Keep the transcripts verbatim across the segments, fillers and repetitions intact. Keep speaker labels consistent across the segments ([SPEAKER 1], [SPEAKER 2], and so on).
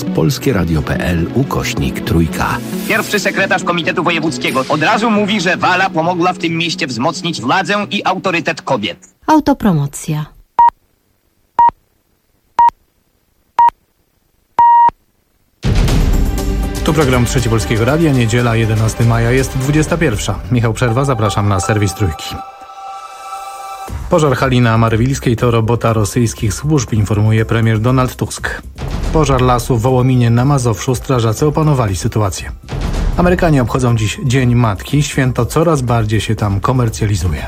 [SPEAKER 1] oraz polskieradio.pl ukośnik trójka.
[SPEAKER 2] Pierwszy sekretarz Komitetu Wojewódzkiego od razu mówi, że Wala pomogła w tym mieście wzmocnić władzę i autorytet kobiet.
[SPEAKER 3] Autopromocja.
[SPEAKER 4] Tu program Trzeci Polskiego Radia, niedziela jedenastego maja, jest dwudziesta pierwsza. Michał Przerwa, zapraszam na serwis Trójki. Pożar hali na Marywilskiej to robota rosyjskich służb, informuje premier Donald Tusk. Pożar lasu w Wołominie na Mazowszu, strażacy opanowali sytuację. Amerykanie obchodzą dziś Dzień Matki, święto coraz bardziej się tam komercjalizuje.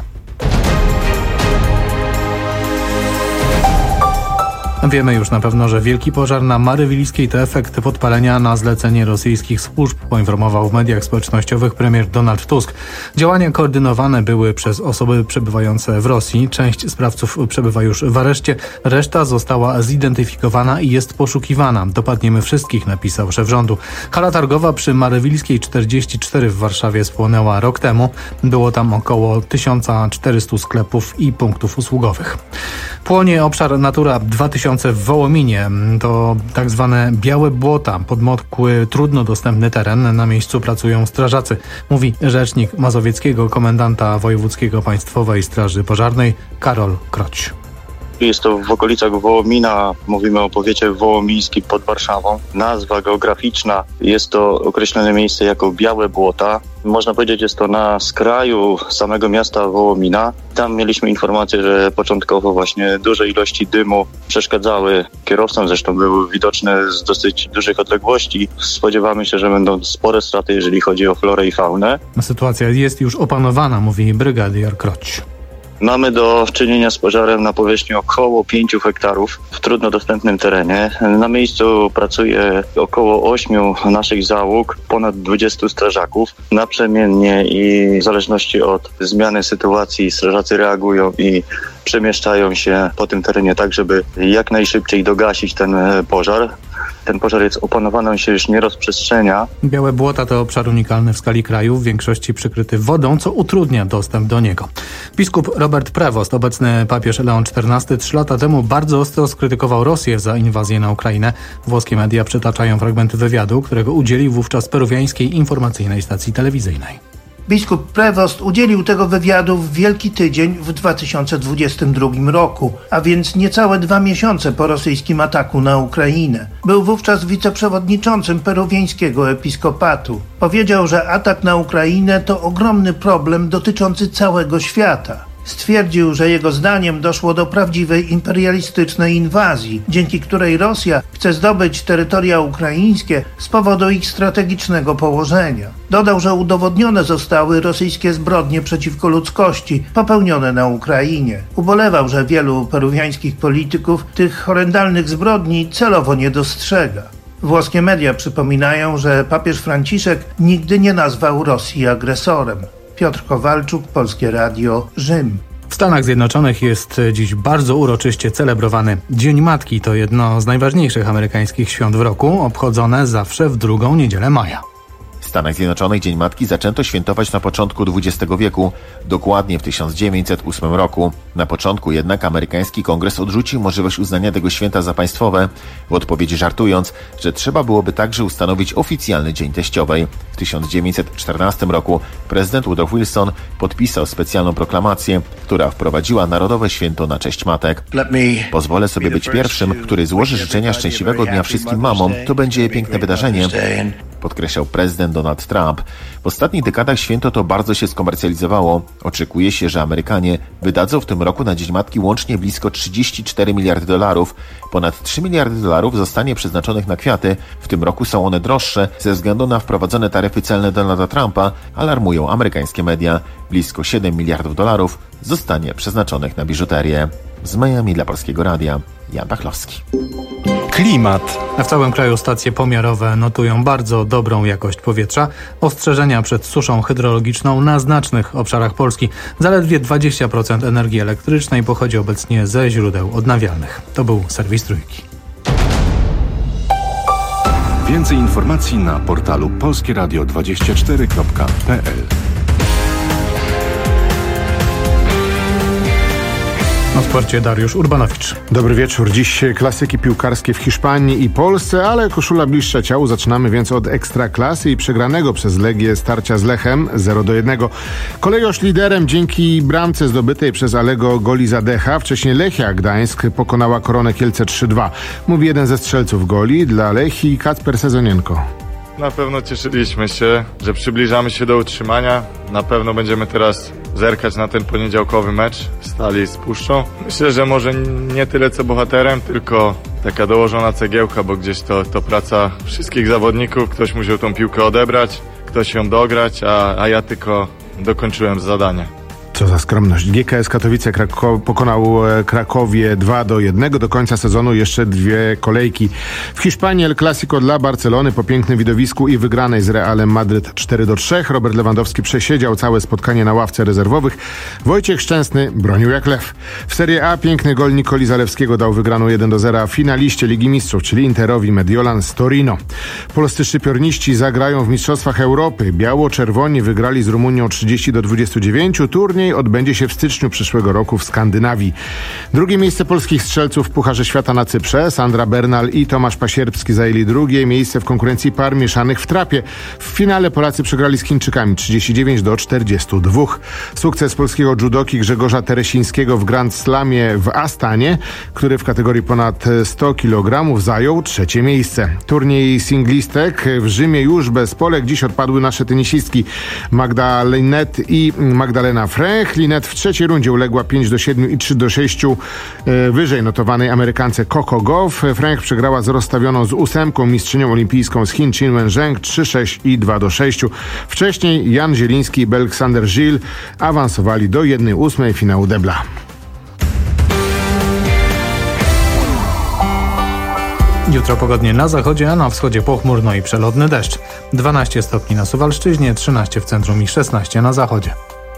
[SPEAKER 4] Wiemy już na pewno, że wielki pożar na Marywilskiej to efekt podpalenia na zlecenie rosyjskich służb, poinformował w mediach społecznościowych premier Donald Tusk. Działania koordynowane były przez osoby przebywające w Rosji. Część sprawców przebywa już w areszcie, reszta została zidentyfikowana i jest poszukiwana. Dopadniemy wszystkich, napisał szef rządu. Hala targowa przy Marywilskiej czterdzieści cztery w Warszawie spłonęła rok temu. Było tam około tysiąc czterysta sklepów i punktów usługowych. Płonie obszar Natura dwa tysiące w Wołominie. To tak zwane białe błota, podmokły, trudno dostępny teren. Na miejscu pracują strażacy, mówi rzecznik mazowieckiego komendanta wojewódzkiego Państwowej Straży Pożarnej Karol Kroć.
[SPEAKER 5] Jest to w okolicach Wołomina, mówimy o powiecie wołomińskim pod Warszawą. Nazwa geograficzna, jest to określone miejsce jako Białe Błota. Można powiedzieć, jest to na skraju samego miasta Wołomina. Tam mieliśmy informację, że początkowo właśnie duże ilości dymu przeszkadzały kierowcom, zresztą były widoczne z dosyć dużych odległości. Spodziewamy się, że będą spore straty, jeżeli chodzi o florę i faunę.
[SPEAKER 4] Sytuacja jest już opanowana, mówi brygadier Kroć.
[SPEAKER 5] Mamy do czynienia z pożarem na powierzchni około pięciu hektarów w trudno dostępnym terenie. Na miejscu pracuje około ośmiu naszych załóg, ponad dwudziestu strażaków. Naprzemiennie i w zależności od zmiany sytuacji strażacy reagują i przemieszczają się po tym terenie tak, żeby jak najszybciej dogasić ten pożar. Ten pożar jest opanowany, on się już nie rozprzestrzenia.
[SPEAKER 4] Białe Błota to obszar unikalny w skali kraju, w większości przykryty wodą, co utrudnia dostęp do niego. Biskup Robert Prevost, obecny papież Leon czternasty, trzy lata temu bardzo ostro skrytykował Rosję za inwazję na Ukrainę. Włoskie media przytaczają fragmenty wywiadu, którego udzielił wówczas peruwiańskiej informacyjnej stacji telewizyjnej.
[SPEAKER 6] Biskup Prevost udzielił tego wywiadu w Wielki Tydzień w dwa tysiące dwudziestym drugim roku, a więc niecałe dwa miesiące po rosyjskim ataku na Ukrainę. Był wówczas wiceprzewodniczącym peruwiańskiego episkopatu. Powiedział, że atak na Ukrainę to ogromny problem dotyczący całego świata. Stwierdził, że jego zdaniem doszło do prawdziwej imperialistycznej inwazji, dzięki której Rosja chce zdobyć terytoria ukraińskie z powodu ich strategicznego położenia. Dodał, że udowodnione zostały rosyjskie zbrodnie przeciwko ludzkości popełnione na Ukrainie. Ubolewał, że wielu peruwiańskich polityków tych horrendalnych zbrodni celowo nie dostrzega. Włoskie media przypominają, że papież Franciszek nigdy nie nazwał Rosji agresorem. Piotr Kowalczuk, Polskie Radio, Rzym.
[SPEAKER 4] W Stanach Zjednoczonych jest dziś bardzo uroczyście celebrowany Dzień Matki. To jedno z najważniejszych amerykańskich świąt w roku, obchodzone zawsze w drugą niedzielę maja.
[SPEAKER 7] W Stanach Zjednoczonych Dzień Matki zaczęto świętować na początku dwudziestego wieku, dokładnie w tysiąc dziewięćset ósmym roku. Na początku jednak amerykański kongres odrzucił możliwość uznania tego święta za państwowe, w odpowiedzi żartując, że trzeba byłoby także ustanowić oficjalny Dzień Teściowej. W tysiąc dziewięćset czternastym roku prezydent Woodrow Wilson podpisał specjalną proklamację, która wprowadziła Narodowe Święto na cześć matek. Pozwolę sobie być pierwszym, który złoży życzenia szczęśliwego dnia wszystkim mamom. To będzie piękne wydarzenie, podkreślał prezydent Donald Trump. W ostatnich dekadach święto to bardzo się skomercjalizowało. Oczekuje się, że Amerykanie wydadzą w tym roku na Dzień Matki łącznie blisko trzydzieści cztery miliardy dolarów. Ponad trzy miliardy dolarów zostanie przeznaczonych na kwiaty. W tym roku są one droższe ze względu na wprowadzone taryfy celne Donalda Trumpa, alarmują amerykańskie media. Blisko siedem miliardów dolarów zostanie przeznaczonych na biżuterię. Z Miami dla Polskiego Radia, Jan Pachlowski.
[SPEAKER 4] Klimat. W całym kraju stacje pomiarowe notują bardzo dobrą jakość powietrza. Ostrzeżenia przed suszą hydrologiczną na znacznych obszarach Polski. Zaledwie dwadzieścia procent energii elektrycznej pochodzi obecnie ze źródeł odnawialnych. To był serwis Trójki.
[SPEAKER 1] Więcej informacji na portalu polskieradio dwadzieścia cztery kropka p l.
[SPEAKER 4] O sporcie Dariusz Urbanowicz.
[SPEAKER 3] Dobry wieczór. Dziś klasyki piłkarskie w Hiszpanii i Polsce, ale koszula bliższa ciału. Zaczynamy więc od Ekstraklasy i przegranego przez Legię starcia z Lechem zero do jednego. Kolejosz liderem dzięki bramce zdobytej przez Alego goli Zadecha. Wcześniej Lechia Gdańsk pokonała Koronę Kielce trzy dwa. Mówi jeden ze strzelców goli dla Lechii, Kacper Sezonienko.
[SPEAKER 8] Na pewno cieszyliśmy się, że przybliżamy się do utrzymania. Na pewno będziemy teraz zerkać na ten poniedziałkowy mecz Stali z Puszczą. Myślę, że może nie tyle co bohaterem, tylko taka dołożona cegiełka, bo gdzieś to, to praca wszystkich zawodników. Ktoś musiał tą piłkę odebrać, ktoś ją dograć, a, a ja tylko dokończyłem zadanie.
[SPEAKER 3] Co za skromność. G K S Katowice Krako- pokonał Krakowie dwa do jednego. Do końca sezonu jeszcze dwie kolejki. W Hiszpanii El Clasico dla Barcelony po pięknym widowisku i wygranej z Realem Madryt cztery do trzech. Robert Lewandowski przesiedział całe spotkanie na ławce rezerwowych. Wojciech Szczęsny bronił jak lew. W Serie A piękny gol Nikoli Zalewskiego dał wygraną jeden do zera finaliście Ligi Mistrzów, czyli Interowi Mediolan z Torino. Polscy szczypiorniści zagrają w Mistrzostwach Europy. Biało-czerwoni wygrali z Rumunią trzydzieści do dwudziestu dziewięciu. Turniej odbędzie się w styczniu przyszłego roku w Skandynawii. Drugie miejsce polskich strzelców w Pucharze Świata na Cyprze. Sandra Bernal i Tomasz Pasierbski zajęli drugie miejsce w konkurencji par mieszanych w trapie. W finale Polacy przegrali z Chińczykami trzydzieści dziewięć do czterdziestu dwóch. Sukces polskiego judoki Grzegorza Teresińskiego w Grand Slamie w Astanie, który w kategorii ponad sto kilogramów zajął trzecie miejsce. Turniej singlistek w Rzymie już bez Polek. Dziś odpadły nasze tenisistki Magda Linette i Magdalena Frey. Linette w trzeciej rundzie uległa pięć do siedmiu i trzy do sześciu wyżej notowanej Amerykance Coco Gauff. Frank przegrała z rozstawioną z ósemką mistrzynią olimpijską z Chin Qin Wenzheng trzy sześć i dwa do sześciu. Wcześniej Jan Zieliński i Aleksander Gil awansowali do jednej ósmej finału debla.
[SPEAKER 4] Jutro pogodnie na zachodzie, a na wschodzie pochmurno i przelotny deszcz. dwanaście stopni na Suwalszczyźnie, trzynaście w centrum i szesnaście na zachodzie.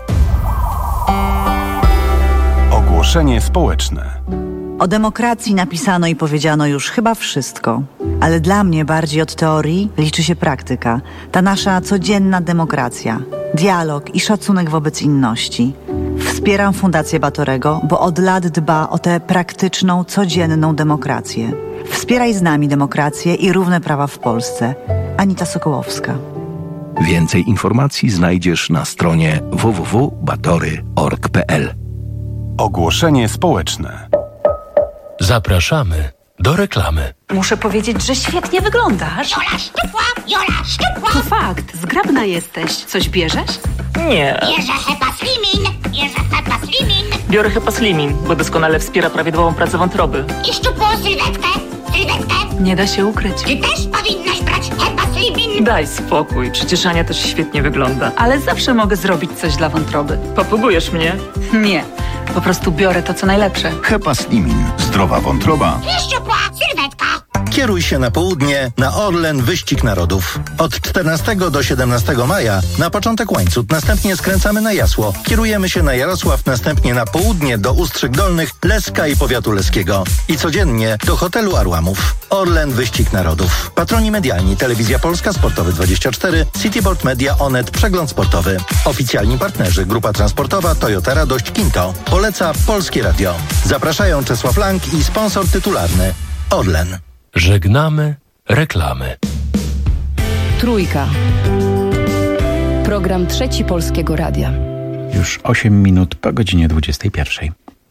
[SPEAKER 1] Ogłoszenie społeczne.
[SPEAKER 9] O demokracji napisano i powiedziano już chyba wszystko. Ale dla mnie bardziej od teorii liczy się praktyka. Ta nasza codzienna demokracja. Dialog i szacunek wobec inności. Wspieram Fundację Batorego, bo od lat dba o tę praktyczną, codzienną demokrację. Wspieraj z nami demokrację i równe prawa w Polsce. Anita Sokołowska.
[SPEAKER 10] Więcej informacji znajdziesz na stronie w w w kropka batory kropka org kropka p l.
[SPEAKER 1] Ogłoszenie społeczne.
[SPEAKER 10] Zapraszamy do reklamy.
[SPEAKER 11] Muszę powiedzieć, że świetnie wyglądasz.
[SPEAKER 12] Jola szczupła, Jola szczupła.
[SPEAKER 11] To fakt, zgrabna jesteś. Coś bierzesz?
[SPEAKER 12] Nie. Bierze Hepa Slimin, bierze Hepa Slimin.
[SPEAKER 13] Biorę Hepa Slimin, bo doskonale wspiera prawidłową pracę wątroby.
[SPEAKER 12] I szczupłą sylwetkę, sylwetkę.
[SPEAKER 11] Nie da się ukryć.
[SPEAKER 12] Ty też powinnaś brać Hepa Slimin.
[SPEAKER 13] Daj spokój, przecież Ania też świetnie wygląda.
[SPEAKER 11] Ale zawsze mogę zrobić coś dla wątroby.
[SPEAKER 13] Popugujesz mnie?
[SPEAKER 11] Nie, po prostu biorę to, co najlepsze.
[SPEAKER 10] Hepa Slimin. Zdrowa wątroba.
[SPEAKER 12] I szczupła sylwetka.
[SPEAKER 14] Kieruj się na południe na Orlen Wyścig Narodów. Od czternastego do siedemnastego maja na początek Łańcut, następnie skręcamy na Jasło. Kierujemy się na Jarosław, następnie na południe do Ustrzyk Dolnych, Leska i powiatu leskiego. I codziennie do hotelu Arłamów. Orlen Wyścig Narodów. Patroni medialni: Telewizja Polska, Sportowy dwadzieścia cztery, Cityboard Media, Onet, Przegląd Sportowy. Oficjalni partnerzy: Grupa Transportowa, Toyota Radość, Kinto. Poleca Polskie Radio. Zapraszają Czesław Lang i sponsor tytularny Orlen.
[SPEAKER 10] Żegnamy reklamy.
[SPEAKER 15] Trójka. Program Trzeci Polskiego Radia.
[SPEAKER 16] Już osiem minut po godzinie dwudziestej pierwszej.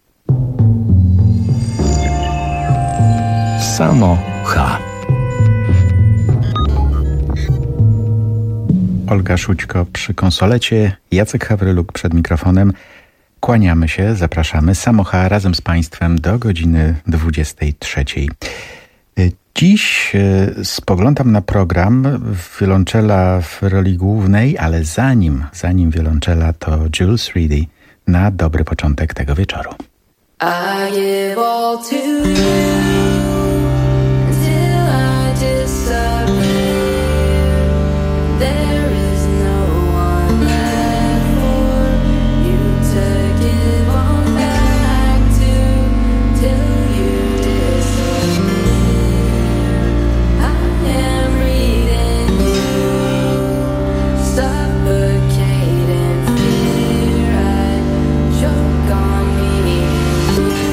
[SPEAKER 16] Samo H. Olga Szućko przy konsolecie, Jacek Hawryluk przed mikrofonem. Kłaniamy się, zapraszamy. Samo H razem z Państwem do godziny dwudziestej trzeciej. Dziś spoglądam na program wiolonczela w roli głównej, ale zanim, zanim wiolonczela, to Jules Reedy na dobry początek tego wieczoru.
[SPEAKER 17] I give all to you until I disappear. There is no one left for you to give on back to till you disappear. I am reading you, suffocating fear. I choke on me.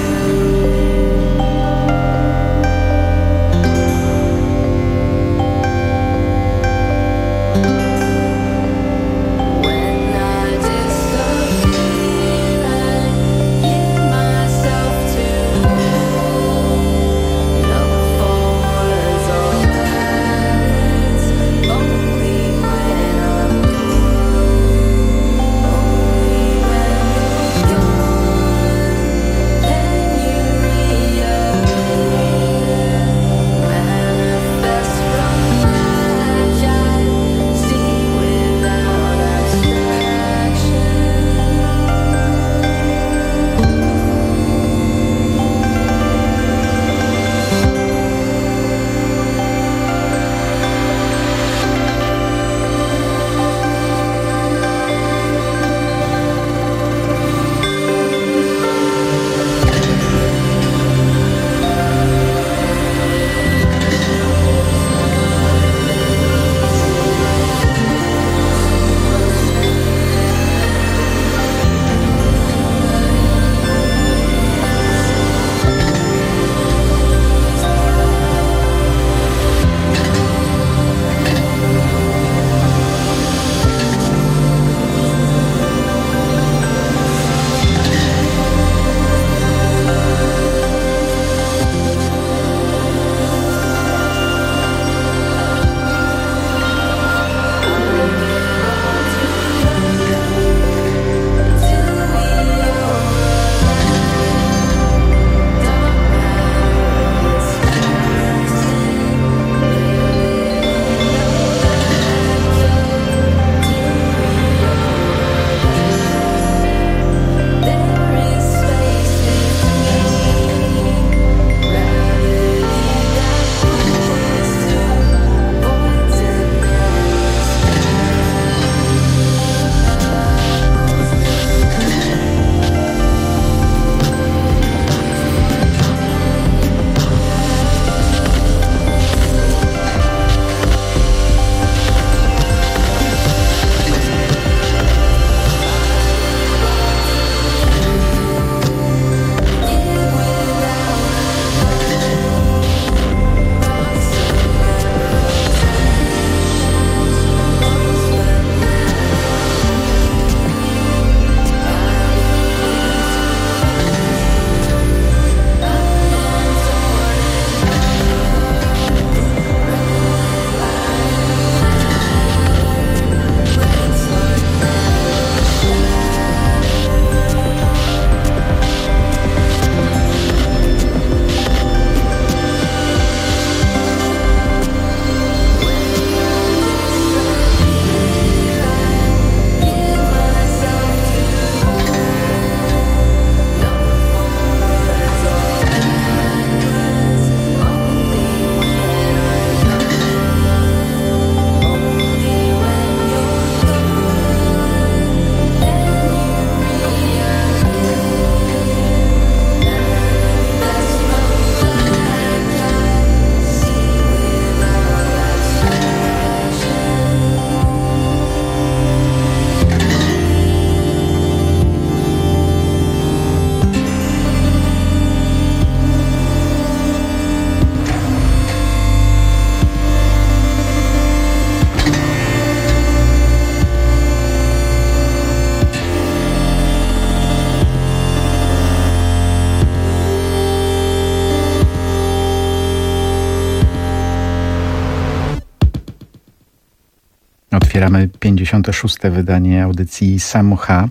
[SPEAKER 16] Otwieramy pięćdziesiąte szóste wydanie audycji Samo H.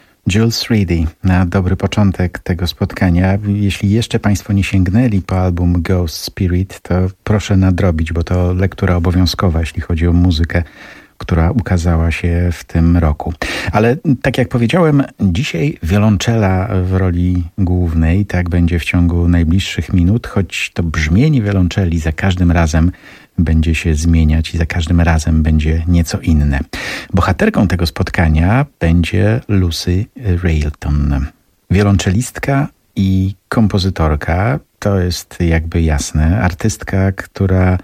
[SPEAKER 16] Jules Reedy na dobry początek tego spotkania. Jeśli jeszcze Państwo nie sięgnęli po album Ghost Spirit, to proszę nadrobić, bo to lektura obowiązkowa, jeśli chodzi o muzykę, która ukazała się w tym roku. Ale tak jak powiedziałem, dzisiaj wiolonczela w roli głównej, tak będzie w ciągu najbliższych minut, choć to brzmienie wiolonczeli za każdym razem będzie się zmieniać i za każdym razem będzie nieco inne. Bohaterką tego spotkania będzie Lucy Railton. Wiolonczelistka i kompozytorka, to jest jakby jasne. Artystka, która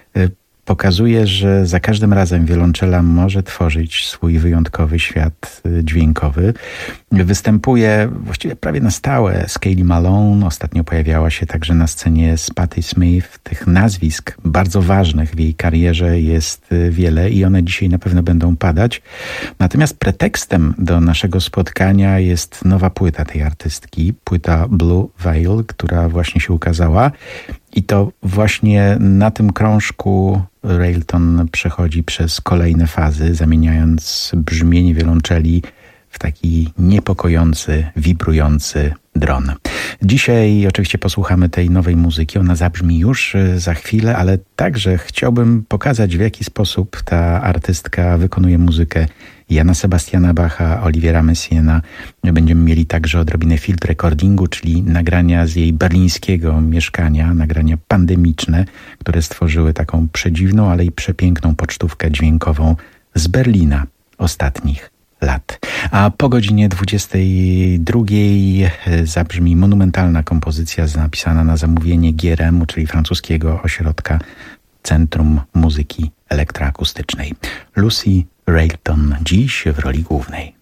[SPEAKER 16] pokazuje, że za każdym razem wiolonczela może tworzyć swój wyjątkowy świat dźwiękowy. Występuje właściwie prawie na stałe z Kelly Malone. Ostatnio pojawiała się także na scenie z Patti Smith. Tych nazwisk bardzo ważnych w jej karierze jest wiele i one dzisiaj na pewno będą padać. Natomiast pretekstem do naszego spotkania jest nowa płyta tej artystki. Płyta Blue Veil, która właśnie się ukazała. I to właśnie na tym krążku Railton przechodzi przez kolejne fazy, zamieniając brzmienie wiolonczeli w taki niepokojący, wibrujący dron. Dzisiaj oczywiście posłuchamy tej nowej muzyki, ona zabrzmi już za chwilę, ale także chciałbym pokazać, w jaki sposób ta artystka wykonuje muzykę Jana Sebastiana Bacha, Oliviera Messiaena. Będziemy mieli także odrobinę field recordingu, czyli nagrania z jej berlińskiego mieszkania, nagrania pandemiczne, które stworzyły taką przedziwną, ale i przepiękną pocztówkę dźwiękową z Berlina ostatnich lat. A po godzinie dwudziestej drugiej zabrzmi monumentalna kompozycja napisana na zamówienie G R M-u, czyli francuskiego ośrodka Centrum Muzyki Elektroakustycznej. Lucy Railton dziś w roli głównej.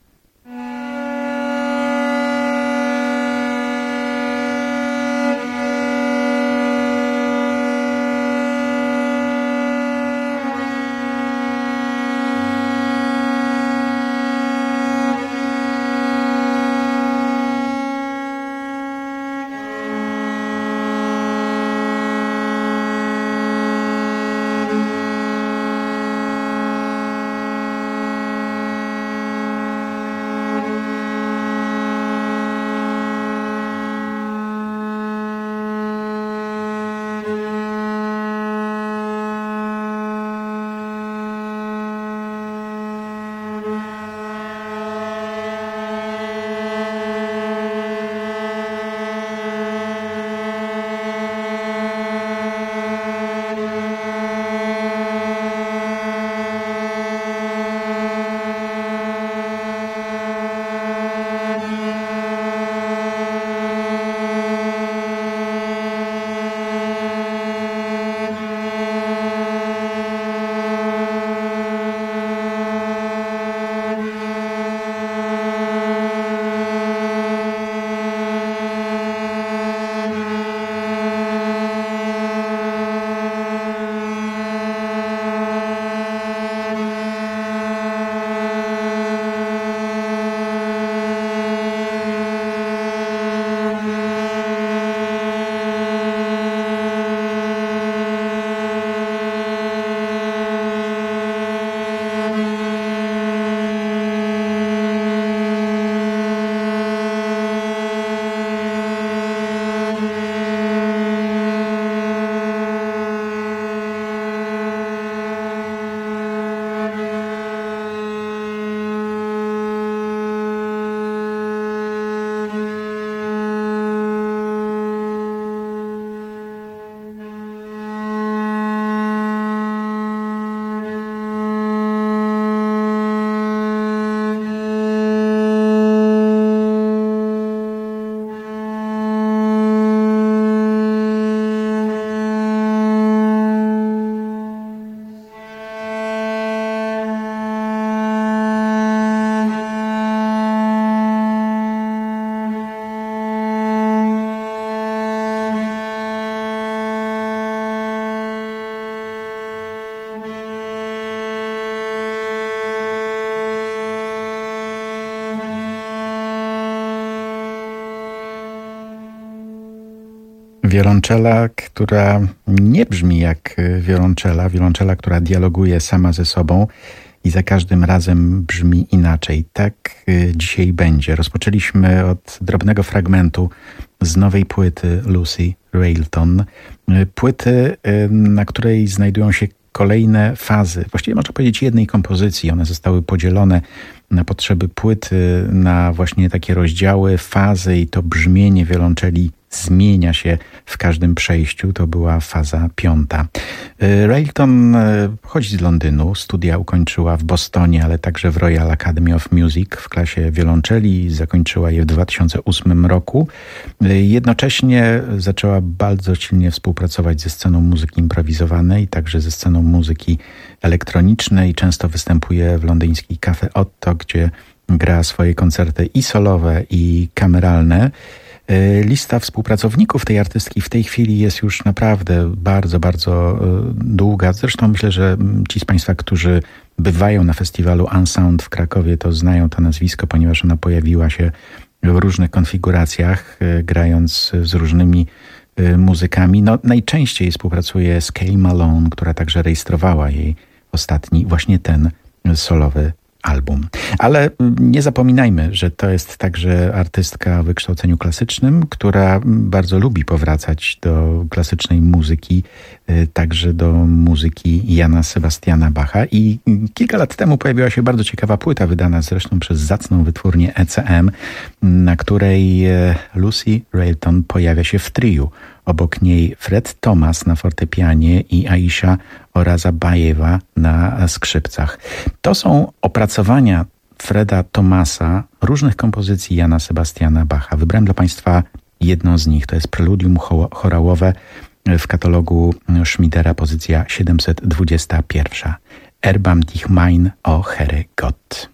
[SPEAKER 16] Wiolonczela, która nie brzmi jak wiolonczela, wiolonczela, która dialoguje sama ze sobą i za każdym razem brzmi inaczej. Tak dzisiaj będzie. Rozpoczęliśmy od drobnego fragmentu z nowej płyty Lucy Railton. Płyty, na której znajdują się kolejne fazy, właściwie można powiedzieć jednej kompozycji. One zostały podzielone na potrzeby płyty, na właśnie takie rozdziały, fazy i to brzmienie wiolonczeli zmienia się w każdym przejściu. To była faza piąta. Railton pochodzi z Londynu, studia ukończyła w Bostonie, ale także w Royal Academy of Music w klasie wiolonczeli. Zakończyła je w dwa tysiące ósmym roku. Jednocześnie zaczęła bardzo silnie współpracować ze sceną muzyki improwizowanej, także ze sceną muzyki elektronicznej. Często występuje w londyńskiej Cafe Otto, gdzie gra swoje koncerty i solowe, i kameralne. Lista współpracowników tej artystki w tej chwili jest już naprawdę bardzo, bardzo długa. Zresztą myślę, że ci z Państwa, którzy bywają na festiwalu Unsound w Krakowie, to znają to nazwisko, ponieważ ona pojawiła się w różnych konfiguracjach, grając z różnymi muzykami. No, najczęściej współpracuje z Kay Malone, która także rejestrowała jej ostatni, właśnie ten solowy album. Ale nie zapominajmy, że to jest także artystka o wykształceniu klasycznym, która bardzo lubi powracać do klasycznej muzyki, także do muzyki Jana Sebastiana Bacha. I kilka lat temu pojawiła się bardzo ciekawa płyta, wydana zresztą przez zacną wytwórnię E C M, na której Lucy Railton pojawia się w triu. Obok niej Fred Thomas na fortepianie i Aisha Orazabajewa na skrzypcach. To są opracowania Freda Thomasa różnych kompozycji Jana Sebastiana Bacha. Wybrałem dla Państwa jedną z nich. To jest preludium chorałowe w katalogu Schmiedera, pozycja siedemset dwadzieścia jeden. Erbam dich mein, o Herre Gott.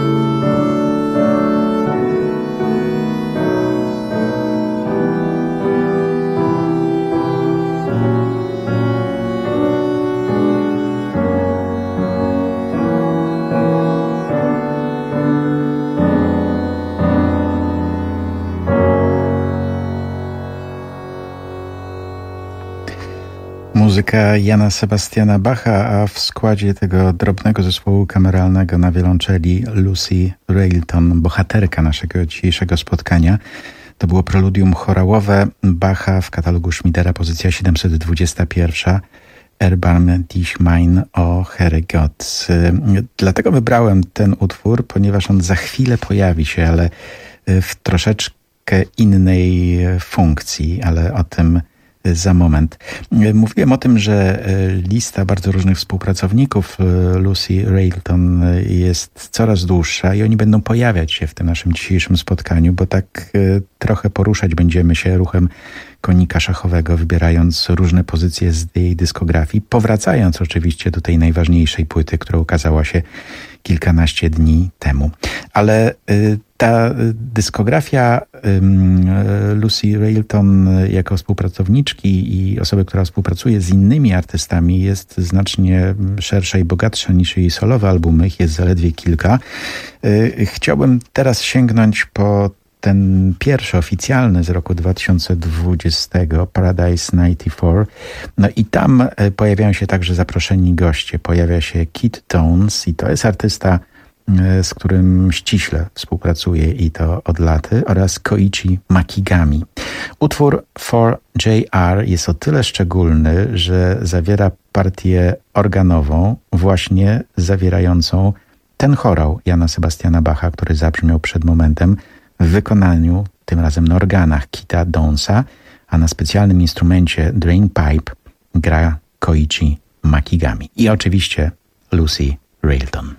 [SPEAKER 16] Muzyka Jana Sebastiana Bacha, a w składzie tego drobnego zespołu kameralnego na wiolonczeli Lucy Railton, bohaterka naszego dzisiejszego spotkania. To było preludium chorałowe Bacha w katalogu Schmidera, pozycja siedemset dwadzieścia jeden. Erbarm dich mein, o Herrgott. Dlatego wybrałem ten utwór, ponieważ on za chwilę pojawi się, ale w troszeczkę innej funkcji, ale o tym za moment. Mówiłem o tym, że lista bardzo różnych współpracowników Lucy Railton jest coraz dłuższa i oni będą pojawiać się w tym naszym dzisiejszym spotkaniu, bo tak trochę poruszać będziemy się ruchem konika szachowego, wybierając różne pozycje z jej dyskografii, powracając oczywiście do tej najważniejszej płyty, która ukazała się kilkanaście dni temu. Ale ta dyskografia Lucy Railton jako współpracowniczki i osoby, która współpracuje z innymi artystami, jest znacznie szersza i bogatsza niż jej solowe albumy. Ich jest zaledwie kilka. Chciałbym teraz sięgnąć po ten pierwszy oficjalny z roku dwa tysiące dwudziestego, Paradise dziewięćdziesiąt cztery. No i tam pojawiają się także zaproszeni goście. Pojawia się Kid Tones i to jest artysta, z którym ściśle współpracuję i to od laty, oraz Koichi Makigami. Utwór For J R jest o tyle szczególny, że zawiera partię organową, właśnie zawierającą ten chorał Jana Sebastiana Bacha, który zabrzmiał przed momentem, w wykonaniu tym razem na organach Kita Donesa, a na specjalnym instrumencie Drain Pipe gra Koichi Makigami. I oczywiście Lucy Railton.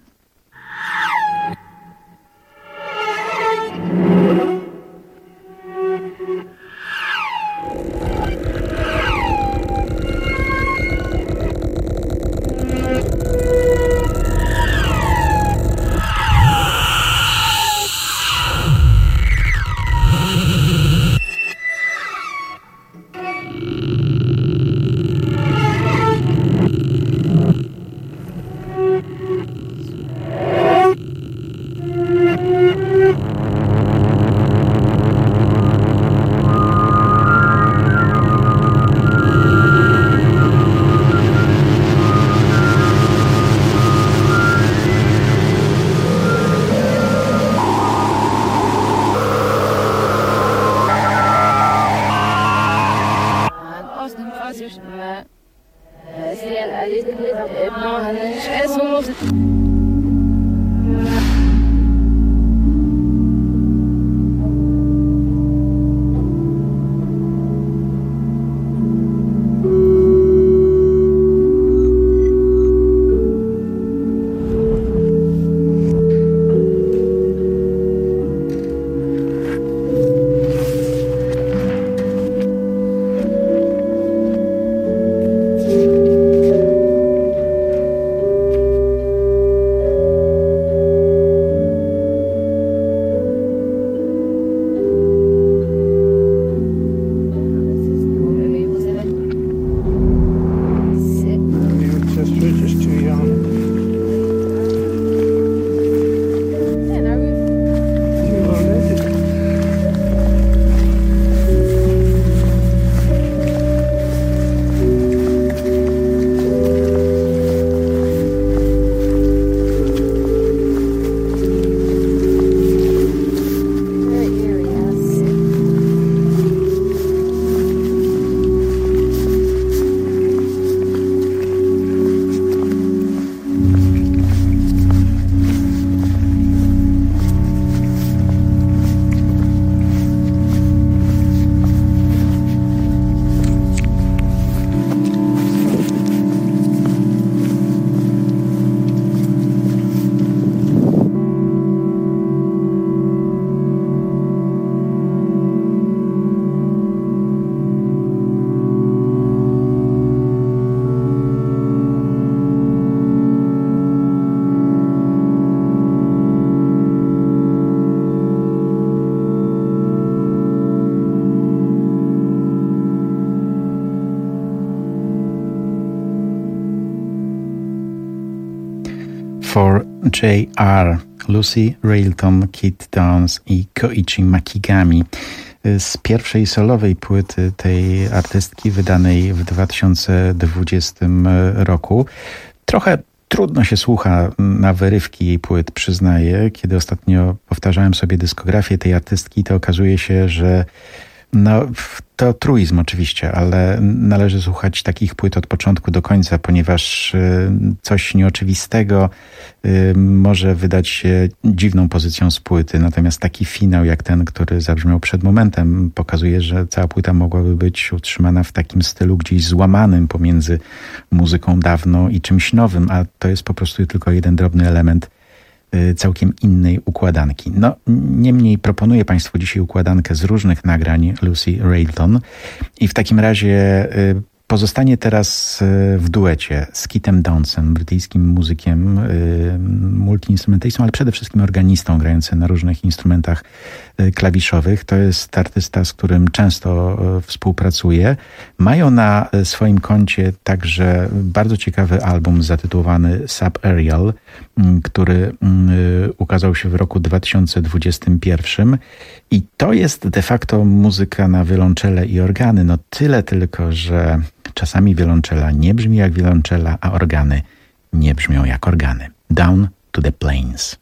[SPEAKER 16] J R, Lucy Railton, Kit Downs i Koichi Makigami. Z pierwszej solowej płyty tej artystki wydanej w dwa tysiące dwudziestym roku. Trochę trudno się słucha na wyrywki jej płyt, przyznaję. Kiedy ostatnio powtarzałem sobie dyskografię tej artystki, to okazuje się, że no, to truizm oczywiście, ale należy słuchać takich płyt od początku do końca, ponieważ coś nieoczywistego może wydać się dziwną pozycją z płyty. Natomiast taki finał jak ten, który zabrzmiał przed momentem, pokazuje, że cała płyta mogłaby być utrzymana w takim stylu gdzieś złamanym pomiędzy muzyką dawną i czymś nowym, a to jest po prostu tylko jeden drobny element całkiem innej układanki. No, niemniej proponuję Państwu dzisiaj układankę z różnych nagrań Lucy Railton i w takim razie pozostanie teraz w duecie z Kitem Downsem, brytyjskim muzykiem, multiinstrumentalistą, ale przede wszystkim organistą grającym na różnych instrumentach klawiszowych. To jest artysta, z którym często współpracuję. Mają na swoim koncie także bardzo ciekawy album zatytułowany Sub-Aerial, który ukazał się w roku dwa tysiące dwudziestym pierwszym i to jest de facto muzyka na wiolonczele i organy. No tyle tylko, że czasami wiolonczela nie brzmi jak wiolonczela, a organy nie brzmią jak organy. Down to the Plains.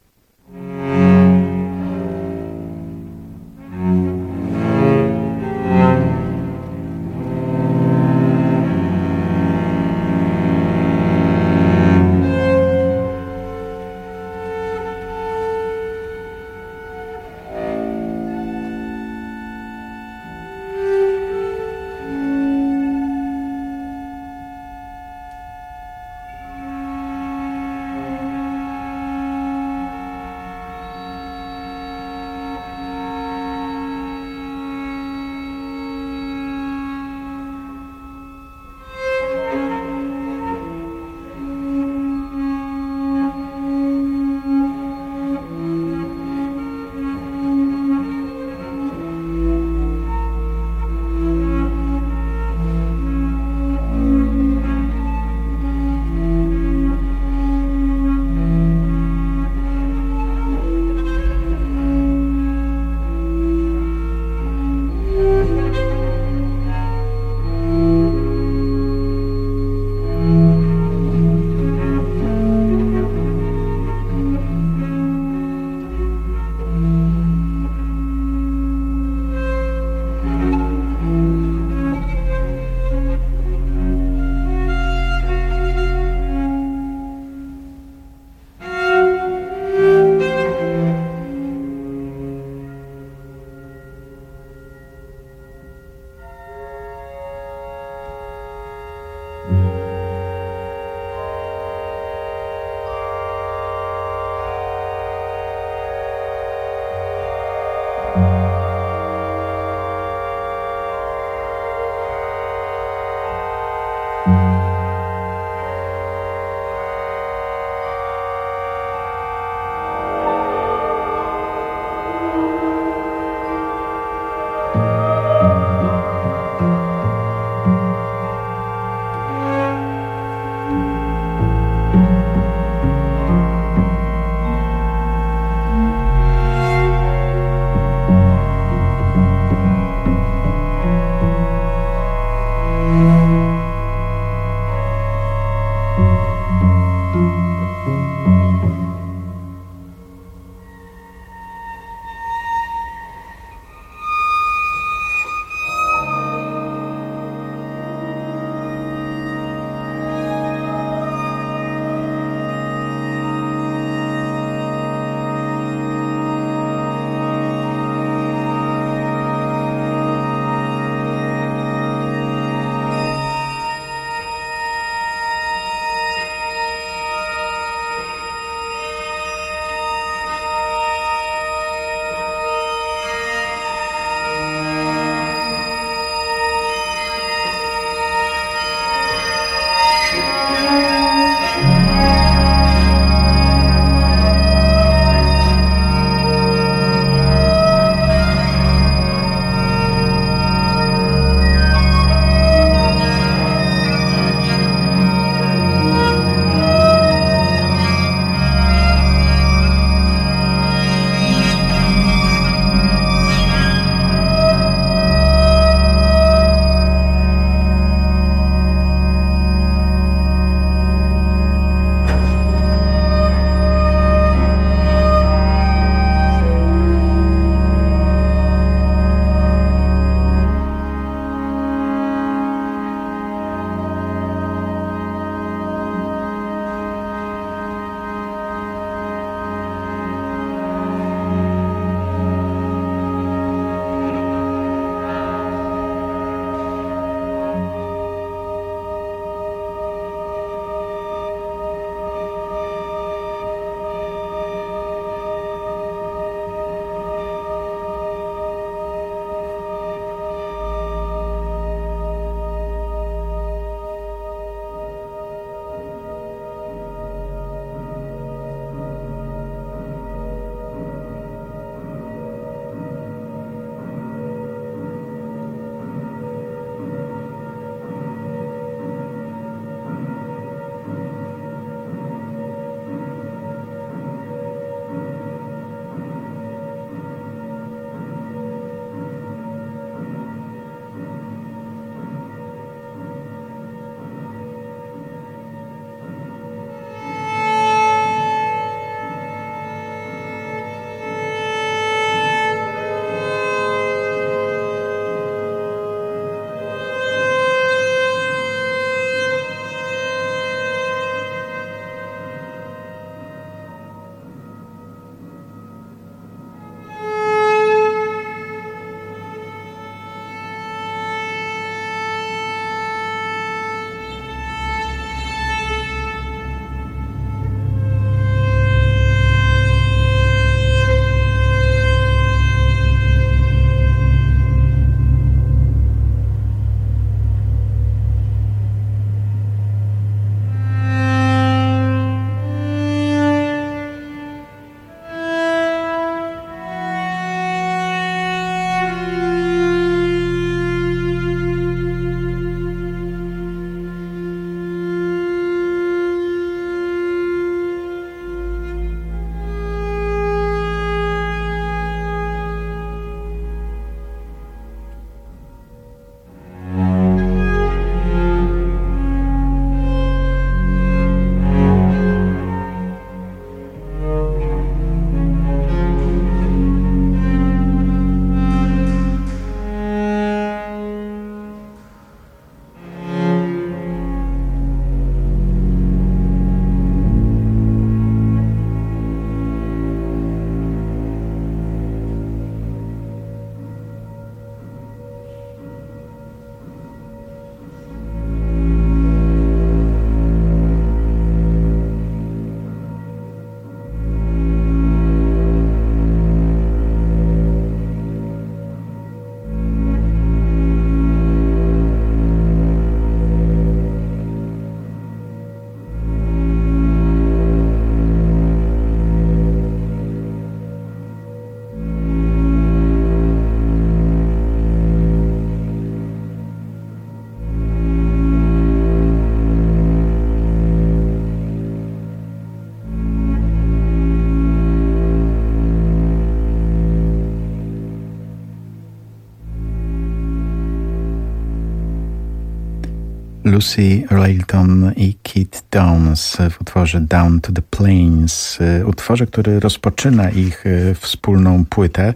[SPEAKER 16] Lucy Railton i Keith Downs w utworze Down to the Plains, utworze, który rozpoczyna ich wspólną płytę.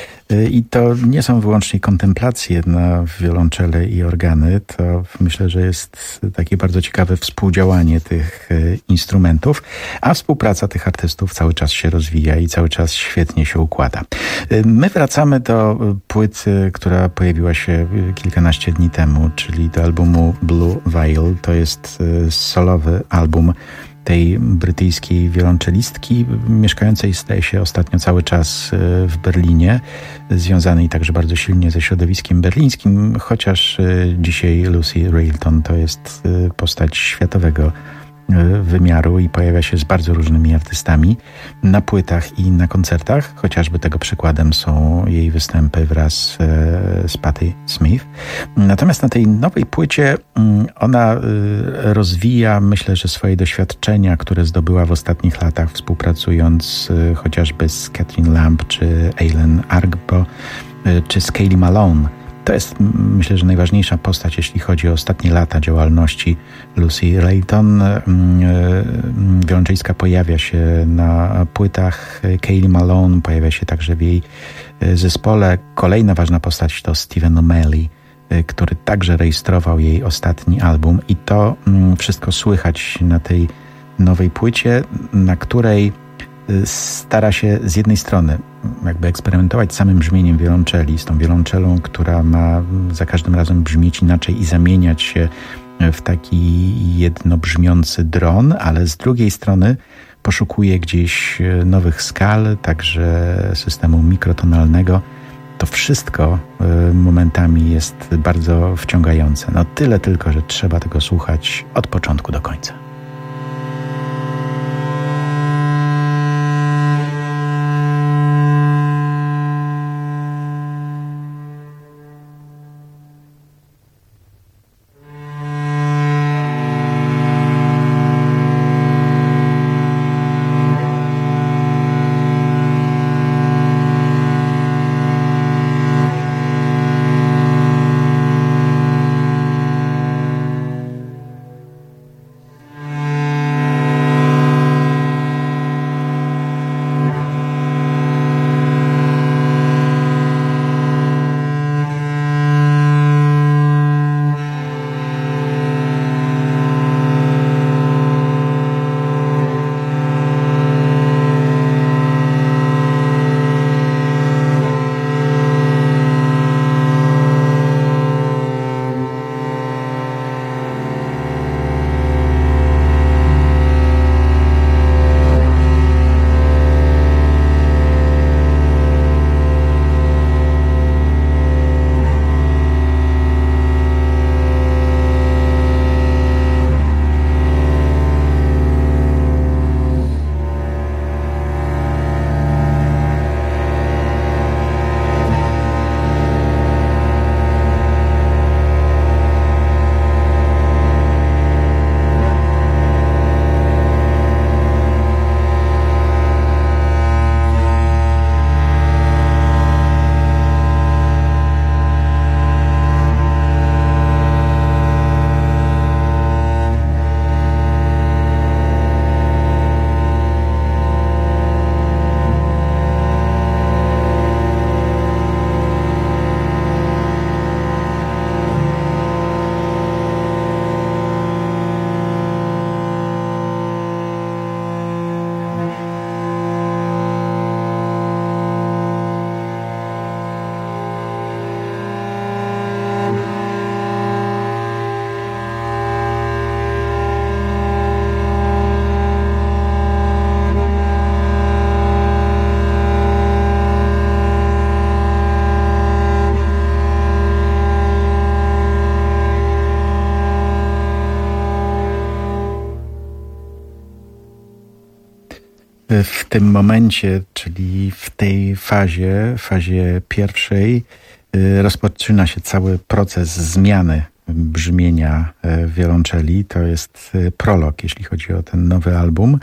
[SPEAKER 16] I to nie są wyłącznie kontemplacje na wiolonczele i organy, to myślę, że jest takie bardzo ciekawe współdziałanie tych instrumentów, a współpraca tych artystów cały czas się rozwija i cały czas świetnie się układa. My wracamy do płyty, która pojawiła się kilkanaście dni temu, czyli do albumu Blue Veil. To jest solowy album tej brytyjskiej wiolonczelistki, mieszkającej zdaje się ostatnio cały czas w Berlinie, związanej także bardzo silnie ze środowiskiem berlińskim, chociaż dzisiaj Lucy Railton to jest postać światowego wymiaru i pojawia się z bardzo różnymi artystami na płytach i na koncertach. Chociażby tego przykładem są jej występy wraz z Patti Smith. Natomiast na tej nowej płycie ona rozwija, myślę, że swoje doświadczenia, które zdobyła w ostatnich latach, współpracując chociażby z Catherine Lamb, czy Eileen Argbo, czy z Kaylee Malone. To jest, myślę, że najważniejsza postać, jeśli chodzi o ostatnie lata działalności Lucy Railton. Wiolonczelistka pojawia się na płytach Kaylee Malone, pojawia się także w jej zespole. Kolejna ważna postać to Stephen O'Malley, który także rejestrował jej ostatni album i to wszystko słychać na tej nowej płycie, na której stara się z jednej strony jakby eksperymentować z samym brzmieniem wiolonczeli, z tą wiolonczelą, która ma za każdym razem brzmieć inaczej i zamieniać się w taki jednobrzmiący dron, ale z drugiej strony poszukuje gdzieś nowych skal, także systemu mikrotonalnego. To wszystko momentami jest bardzo wciągające. No tyle tylko, że trzeba tego słuchać od początku do końca. W tym momencie, czyli w tej fazie, fazie pierwszej, rozpoczyna się cały proces zmiany brzmienia wiolonczeli. To jest prolog, jeśli chodzi o ten nowy album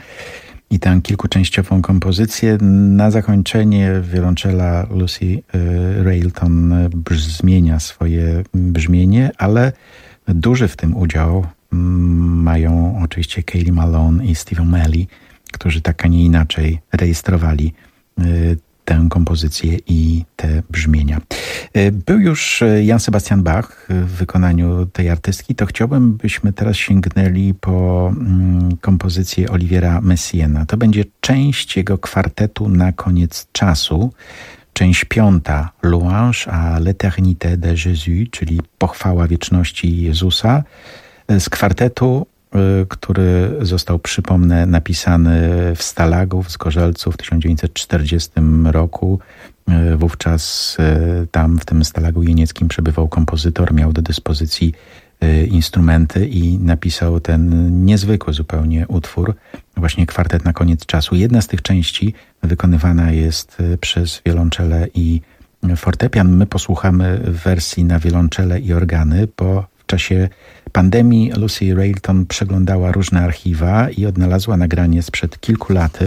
[SPEAKER 16] i tę kilkuczęściową kompozycję. Na zakończenie wiolonczela Lucy Railton zmienia swoje brzmienie, ale Duży w tym udział mają oczywiście Kaylee Malone i Steve O'Malley, którzy tak, a nie inaczej rejestrowali tę kompozycję i te brzmienia. Był już Jan Sebastian Bach w wykonaniu tej artystki, to chciałbym, byśmy teraz sięgnęli po kompozycję Oliviera Messiaena. To będzie część jego kwartetu Na koniec czasu, część piąta, Louange à l'éternité de Jésus, czyli pochwała wieczności Jezusa, z kwartetu, który został, przypomnę, napisany w Stalagu w Zgorzelcu w tysiąc dziewięćset czterdziestym roku. Wówczas tam w tym Stalagu jenieckim przebywał kompozytor, miał do dyspozycji instrumenty i napisał ten niezwykły zupełnie utwór, właśnie kwartet Na koniec czasu. Jedna z tych części wykonywana jest przez wiolonczelę i fortepian. My posłuchamy wersji na wiolonczele i organy, bo w czasie pandemii Lucy Railton przeglądała różne archiwa i odnalazła nagranie sprzed kilku lat,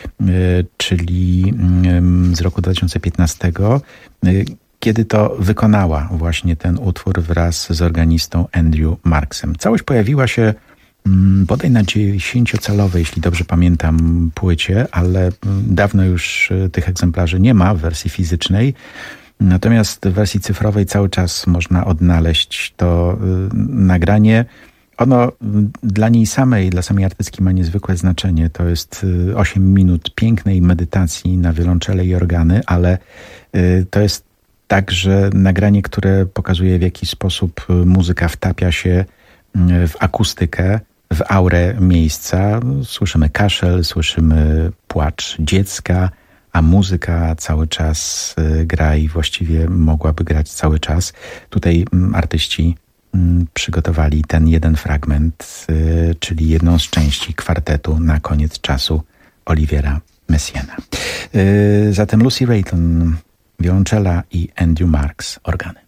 [SPEAKER 16] czyli z roku dwa tysiące piętnastego, kiedy to wykonała właśnie ten utwór wraz z organistą Andrew Marksem. Całość pojawiła się bodaj na dziesięciocalowej, jeśli dobrze pamiętam, płycie, ale dawno już tych egzemplarzy nie ma w wersji fizycznej. Natomiast w wersji cyfrowej cały czas można odnaleźć to nagranie. Ono dla niej samej, dla samej artystki ma niezwykłe znaczenie. To jest osiem minut pięknej medytacji na wiolonczele i organy, ale to jest także nagranie, które pokazuje, w jaki sposób muzyka wtapia się w akustykę, w aurę miejsca. Słyszymy kaszel, słyszymy płacz dziecka, a muzyka cały czas gra i właściwie mogłaby grać cały czas. Tutaj artyści przygotowali ten jeden fragment, czyli jedną z części kwartetu Na koniec czasu Oliviera Messiaena. Zatem Lucy Railton, wiolonczela i Andrew Marks, organy.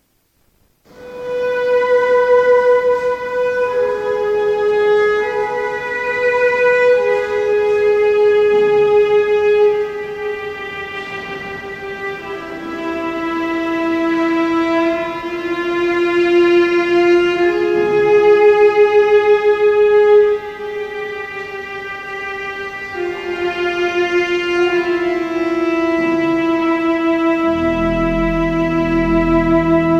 [SPEAKER 17] Thank you.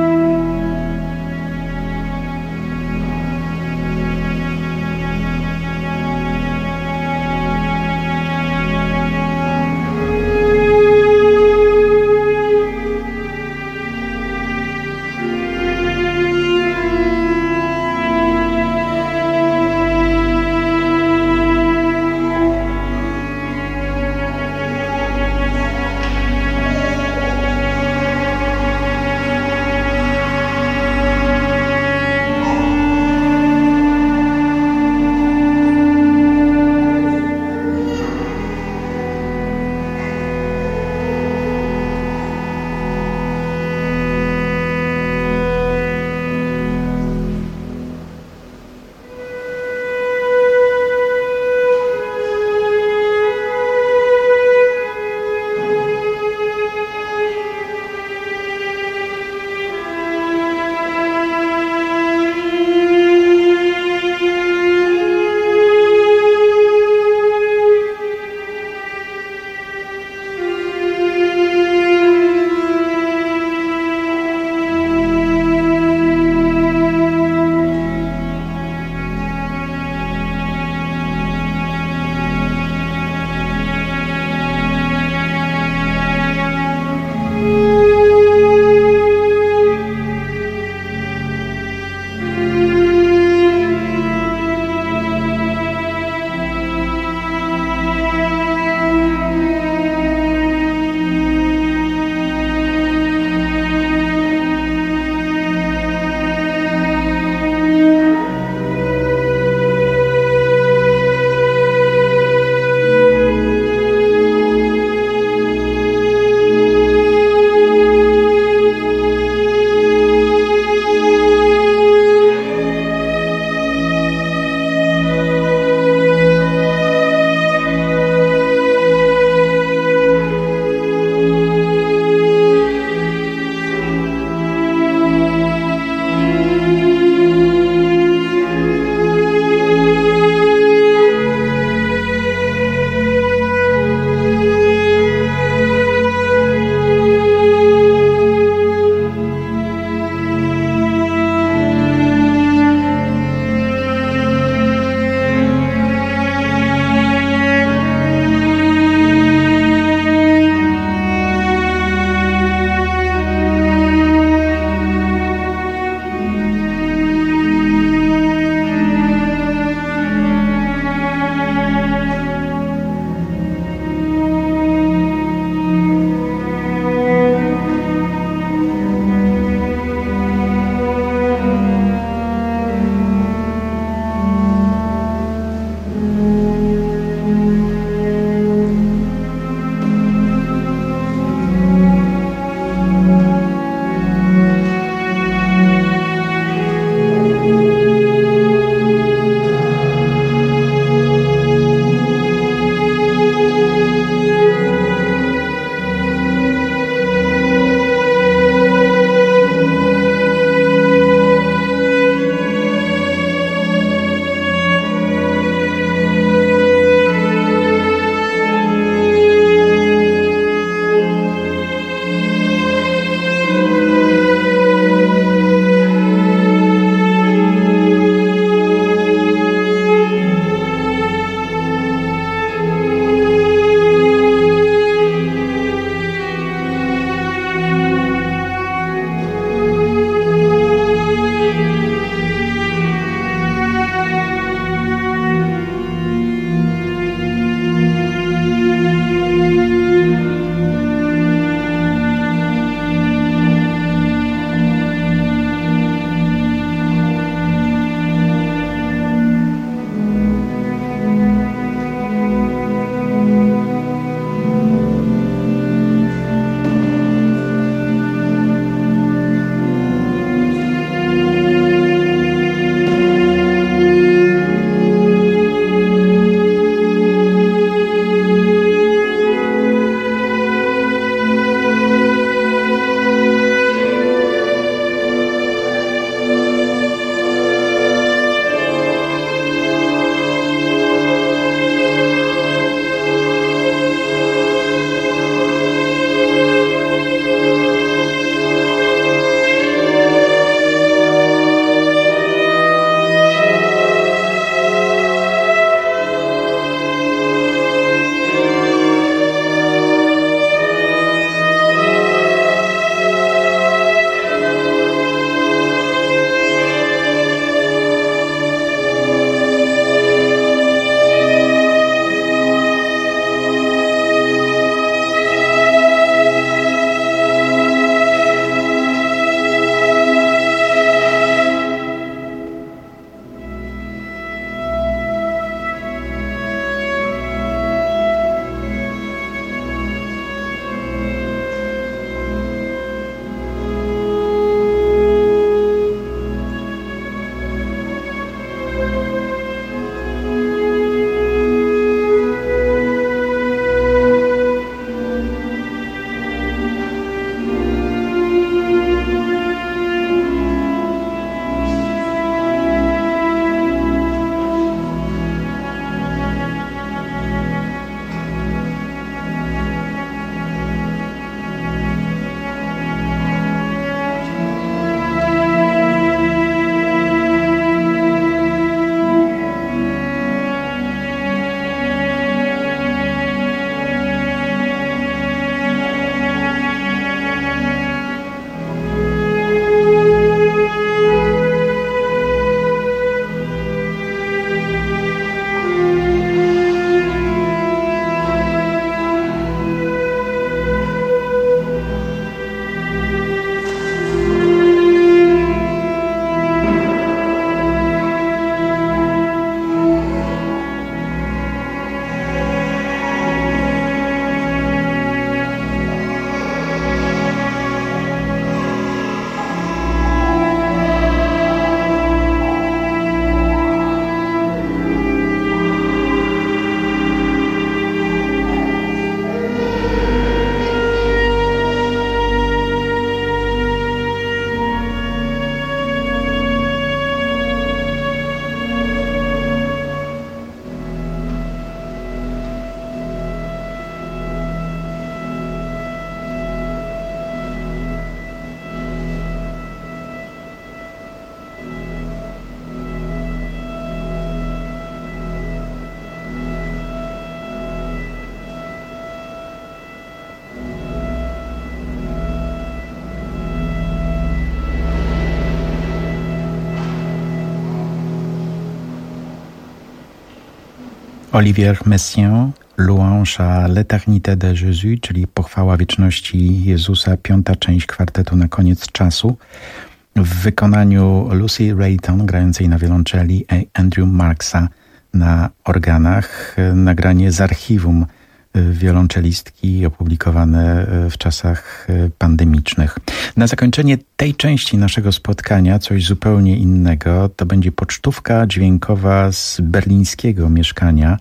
[SPEAKER 16] Olivier Messiaen, Louange à l'éternité de Jésus, czyli Pochwała wieczności Jezusa, piąta część kwartetu Na koniec czasu, w wykonaniu Lucy Rayton, grającej na wiolonczeli, i Andrew Marksa na organach. Nagranie z archiwum wiolonczelistki, opublikowane w czasach pandemicznych. Na zakończenie tej części naszego spotkania coś zupełnie innego. To będzie pocztówka dźwiękowa z berlińskiego mieszkania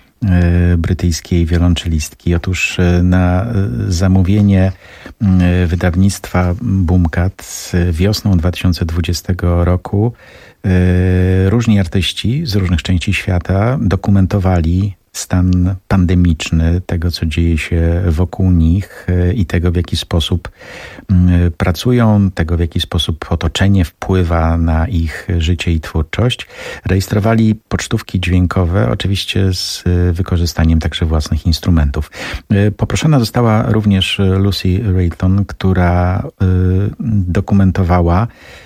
[SPEAKER 16] brytyjskiej wiolonczelistki. Otóż na zamówienie wydawnictwa Bumkat wiosną dwa tysiące dwudziestego roku różni artyści z różnych części świata dokumentowali stan pandemiczny tego, co dzieje się wokół nich i tego, w jaki sposób pracują, tego, w jaki sposób otoczenie wpływa na ich życie i twórczość. Rejestrowali pocztówki dźwiękowe, oczywiście z wykorzystaniem także własnych instrumentów. Poproszona została również Lucy Rayton, która dokumentowała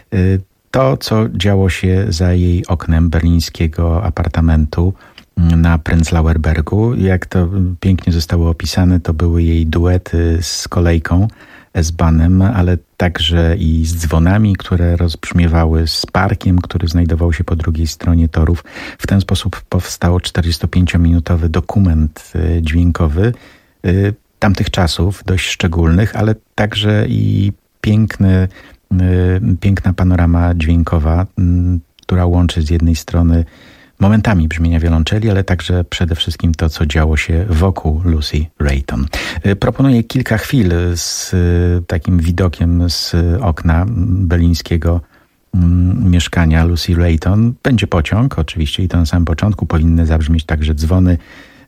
[SPEAKER 16] to, co działo się za jej oknem berlińskiego apartamentu na Prenzlauer Bergu. Jak to pięknie zostało opisane, to były jej duety z kolejką, S-Bahnem, ale także i z dzwonami, które rozbrzmiewały, z parkiem, który znajdował się po drugiej stronie torów. W ten sposób powstał czterdziestopięciominutowy dokument dźwiękowy tamtych czasów, dość szczególnych, ale także i piękny, piękna panorama dźwiękowa, która łączy z jednej strony momentami brzmienia wiolonczeli, ale także przede wszystkim to, co działo się wokół Lucy Rayton. Proponuję kilka chwil z takim widokiem z okna berlińskiego mieszkania Lucy Rayton. Będzie pociąg, oczywiście, i to na samym początku powinny zabrzmieć także dzwony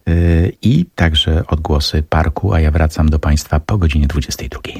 [SPEAKER 16] i także odgłosy parku, a ja wracam do Państwa po godzinie dwudziestej drugiej.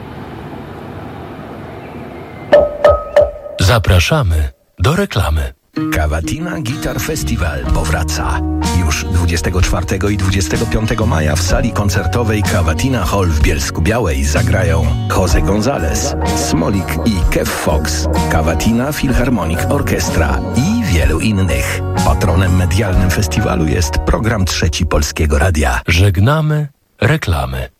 [SPEAKER 18] Zapraszamy do reklamy.
[SPEAKER 10] Cavatina Guitar Festival powraca. Już dwudziestego czwartego i dwudziestego piątego maja w sali koncertowej Cavatina Hall w Bielsku-Białej zagrają Jose González, Smolik i Kev Fox, Cavatina Philharmonic Orchestra i wielu innych. Patronem medialnym festiwalu jest program Trzeci Polskiego Radia.
[SPEAKER 18] Żegnamy reklamy.